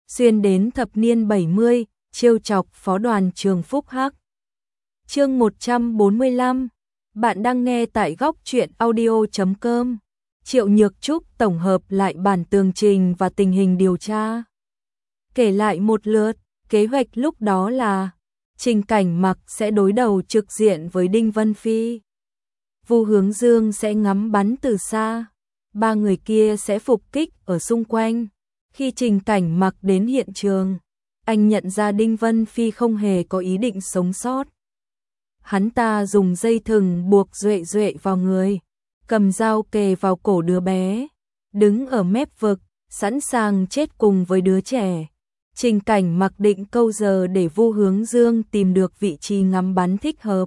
xuyên đến thập niên 70, trêu chọc phó đoàn trường Phúc Hắc. Chương 145. Bạn đang nghe tại góc truyện audio.com. Triệu Nhược Trúc tổng hợp lại bản tường trình và tình hình điều tra. Kể lại một lượt, kế hoạch lúc đó là Trình Cảnh Mặc sẽ đối đầu trực diện với Đinh Vân Phi. Vu Hướng Dương sẽ ngắm bắn từ xa. Ba người kia sẽ phục kích ở xung quanh. Khi Trình Cảnh Mặc đến hiện trường, anh nhận ra Đinh Vân Phi không hề có ý định sống sót. Hắn ta dùng dây thừng buộc Duệ Duệ vào người, cầm dao kề vào cổ đứa bé, đứng ở mép vực, sẵn sàng chết cùng với đứa trẻ. Trình Cảnh Mặc định câu giờ để Vu Hướng Dương tìm được vị trí ngắm bắn thích hợp.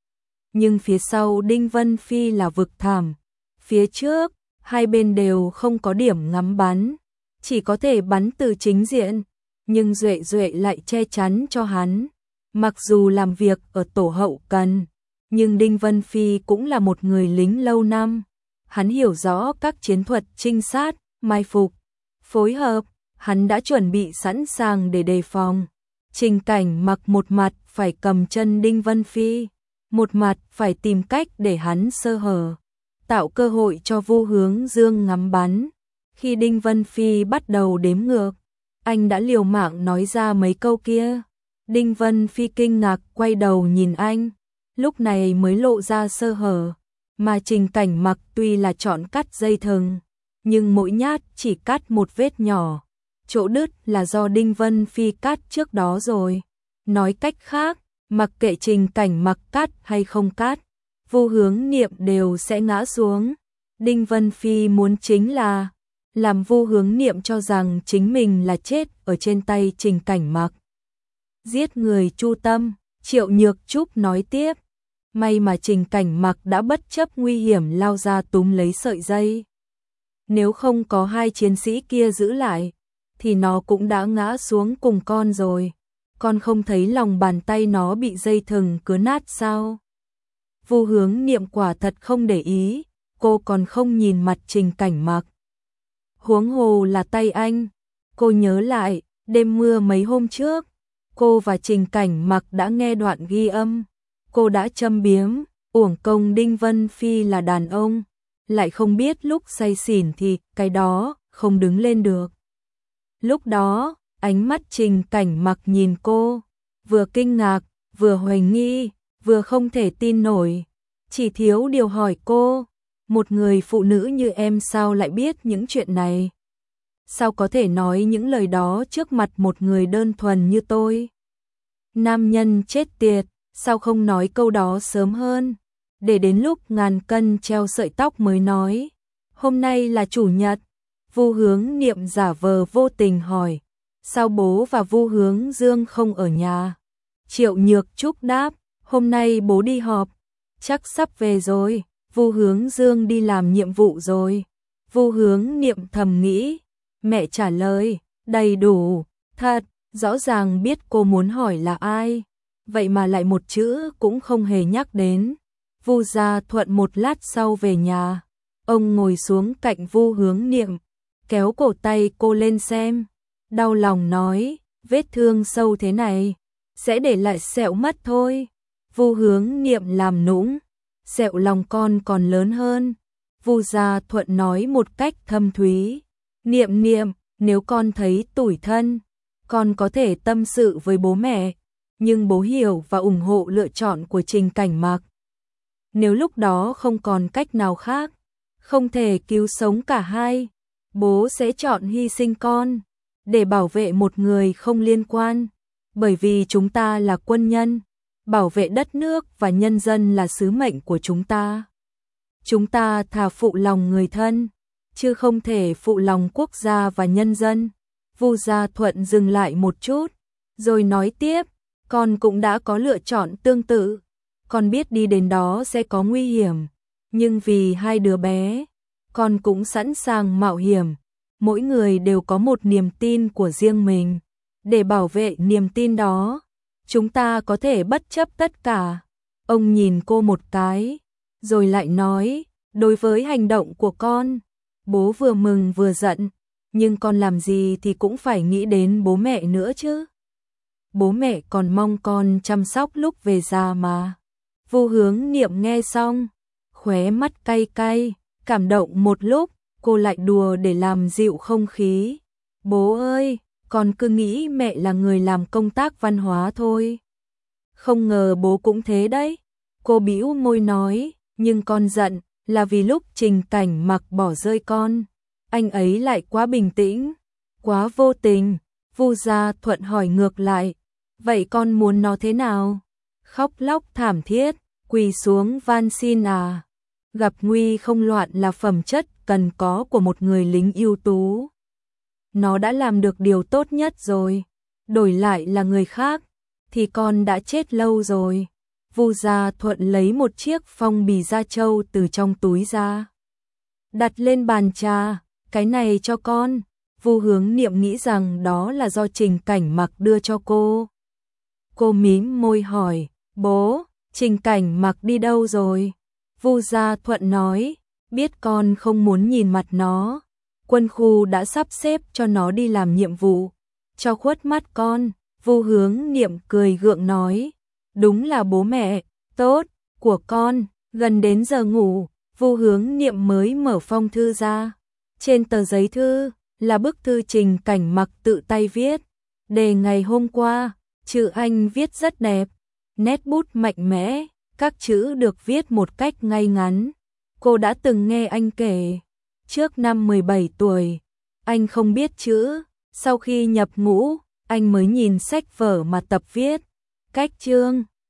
Nhưng phía sau Đinh Vân Phi là vực thẳm, phía trước, hai bên đều không có điểm ngắm bắn, chỉ có thể bắn từ chính diện, nhưng Duệ Duệ lại che chắn cho hắn. Mặc dù làm việc ở tổ hậu cần, nhưng Đinh Vân Phi cũng là một người lính lâu năm. Hắn hiểu rõ các chiến thuật trinh sát, mai phục, phối hợp, hắn đã chuẩn bị sẵn sàng để đề phòng. Trình Cảnh Mặc một mặt phải cầm chân Đinh Vân Phi, một mặt phải tìm cách để hắn sơ hở, tạo cơ hội cho Vu Hướng Dương ngắm bắn. Khi Đinh Vân Phi bắt đầu đếm ngược, anh đã liều mạng nói ra mấy câu kia. Đinh Vân Phi kinh ngạc quay đầu nhìn anh, lúc này mới lộ ra sơ hở, mà Trình Cảnh Mặc tuy là chọn cắt dây thừng, nhưng mỗi nhát chỉ cắt một vết nhỏ, chỗ đứt là do Đinh Vân Phi cắt trước đó rồi. Nói cách khác, mặc kệ Trình Cảnh Mặc cắt hay không cắt, Vu Hướng Niệm đều sẽ ngã xuống. Đinh Vân Phi muốn chính là làm Vu Hướng Niệm cho rằng chính mình là chết ở trên tay Trình Cảnh Mặc. Giết người chu tâm, Triệu Nhược Trúc nói tiếp. May mà Trình Cảnh Mặc đã bất chấp nguy hiểm lao ra túm lấy sợi dây. Nếu không có hai chiến sĩ kia giữ lại, thì nó cũng đã ngã xuống cùng con rồi. Con không thấy lòng bàn tay nó bị dây thừng cứa nát sao? Vu Hướng Niệm quả thật không để ý, cô còn không nhìn mặt Trình Cảnh Mặc. Huống hồ là tay anh. Cô nhớ lại, đêm mưa mấy hôm trước, cô và Trình Cảnh Mặc đã nghe đoạn ghi âm. Cô đã châm biếm, uổng công Đinh Vân Phi là đàn ông, lại không biết lúc say xỉn thì cái đó không đứng lên được. Lúc đó, ánh mắt Trình Cảnh Mặc nhìn cô, vừa kinh ngạc, vừa hoài nghi, vừa không thể tin nổi. Chỉ thiếu điều hỏi cô, một người phụ nữ như em sao lại biết những chuyện này? Sao có thể nói những lời đó trước mặt một người đơn thuần như tôi? Nam nhân chết tiệt, sao không nói câu đó sớm hơn? Để đến lúc ngàn cân treo sợi tóc mới nói. Hôm nay là chủ nhật. Vu Hướng Niệm giả vờ vô tình hỏi, sao bố và Vu Hướng Dương không ở nhà? Triệu Nhược Trúc đáp, hôm nay bố đi họp, chắc sắp về rồi. Vu Hướng Dương đi làm nhiệm vụ rồi. Vu Hướng Niệm thầm nghĩ. Mẹ trả lời, đầy đủ, thật, rõ ràng biết cô muốn hỏi là ai, vậy mà lại một chữ cũng không hề nhắc đến. Vu Gia Thuận một lát sau về nhà, ông ngồi xuống cạnh Vu Hướng Niệm, kéo cổ tay cô lên xem, đau lòng nói, vết thương sâu thế này, sẽ để lại sẹo mất thôi. Vu Hướng Niệm làm nũng, sẹo lòng con còn lớn hơn. Vu Gia Thuận nói một cách thâm thúy, Niệm Niệm, nếu con thấy tủi thân, con có thể tâm sự với bố mẹ, nhưng bố hiểu và ủng hộ lựa chọn của Trình Cảnh Mặc. Nếu lúc đó không còn cách nào khác, không thể cứu sống cả hai, bố sẽ chọn hy sinh con, để bảo vệ một người không liên quan, bởi vì chúng ta là quân nhân, bảo vệ đất nước và nhân dân là sứ mệnh của chúng ta. Chúng ta thà phụ lòng người thân, chứ không thể phụ lòng quốc gia và nhân dân. Vu Gia Thuận dừng lại một chút, rồi nói tiếp, con cũng đã có lựa chọn tương tự. Con biết đi đến đó sẽ có nguy hiểm, nhưng vì hai đứa bé, con cũng sẵn sàng mạo hiểm. Mỗi người đều có một niềm tin của riêng mình. Để bảo vệ niềm tin đó, chúng ta có thể bất chấp tất cả. Ông nhìn cô một cái, rồi lại nói, đối với hành động của con, bố vừa mừng vừa giận. nhưng con làm gì thì cũng phải nghĩ đến bố mẹ nữa chứ. Bố mẹ còn mong con chăm sóc lúc về già mà. Vu Hướng Niệm nghe xong, khóe mắt cay cay, cảm động một lúc, cô lại đùa để làm dịu không khí. Bố ơi, con cứ nghĩ mẹ là người làm công tác văn hóa thôi. Không ngờ bố cũng thế đấy. Cô bĩu môi nói, nhưng con giận là vì lúc Trình Cảnh Mặc bỏ rơi con, anh ấy lại quá bình tĩnh, quá vô tình. Vu Gia Thuận hỏi ngược lại, vậy con muốn nó thế nào? Khóc lóc thảm thiết, quỳ xuống van xin à? Gặp nguy không loạn là phẩm chất cần có của một người lính ưu tú. Nó đã làm được điều tốt nhất rồi, đổi lại là người khác thì con đã chết lâu rồi. Vu Gia Thuận lấy một chiếc phong bì da trâu từ trong túi ra, đặt lên bàn trà, cái này cho con. Vu Hướng Niệm nghĩ rằng đó là do Trình Cảnh Mặc đưa cho cô. Cô mím môi hỏi, bố, Trình Cảnh Mặc đi đâu rồi? Vu Gia Thuận nói, biết con không muốn nhìn mặt nó, quân khu đã sắp xếp cho nó đi làm nhiệm vụ, cho khuất mắt con. Vu Hướng Niệm cười gượng nói, đúng là bố mẹ tốt của con. Gần đến giờ ngủ, Vu Hướng Niệm mới mở phong thư ra. Trên tờ giấy thư là bức thư Trình Cảnh Mặc tự tay viết, đề ngày hôm qua, chữ Anh viết rất đẹp, nét bút mạnh mẽ, các chữ được viết một cách ngay ngắn. Cô đã từng nghe anh kể, trước năm 17 tuổi, anh không biết chữ, sau khi nhập ngũ, anh mới nhìn sách vở mà tập viết. Cách chương